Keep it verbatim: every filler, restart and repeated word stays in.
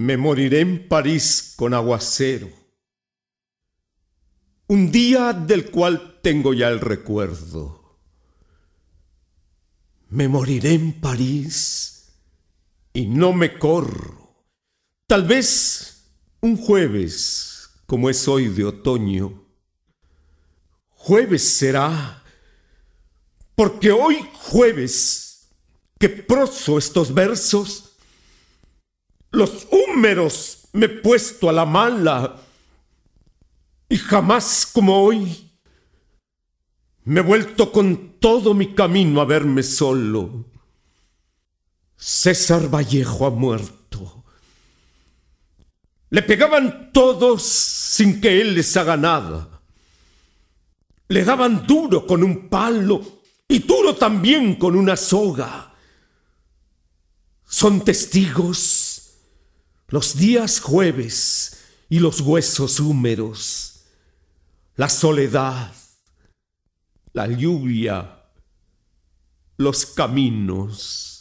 Me moriré en París con aguacero, un día del cual tengo ya el recuerdo. Me moriré en París y no me corro. Tal vez un jueves, como es hoy de otoño. Jueves será, porque hoy jueves que proso estos versos, los húmeros me he puesto a la mala, y jamás como hoy me he vuelto con todo mi camino a verme solo. César Vallejo ha muerto. Le pegaban todos sin que él les haga nada. Le daban duro con un palo y duro también con una soga. Son testigos los días jueves y los huesos húmeros, la soledad, la lluvia, los caminos.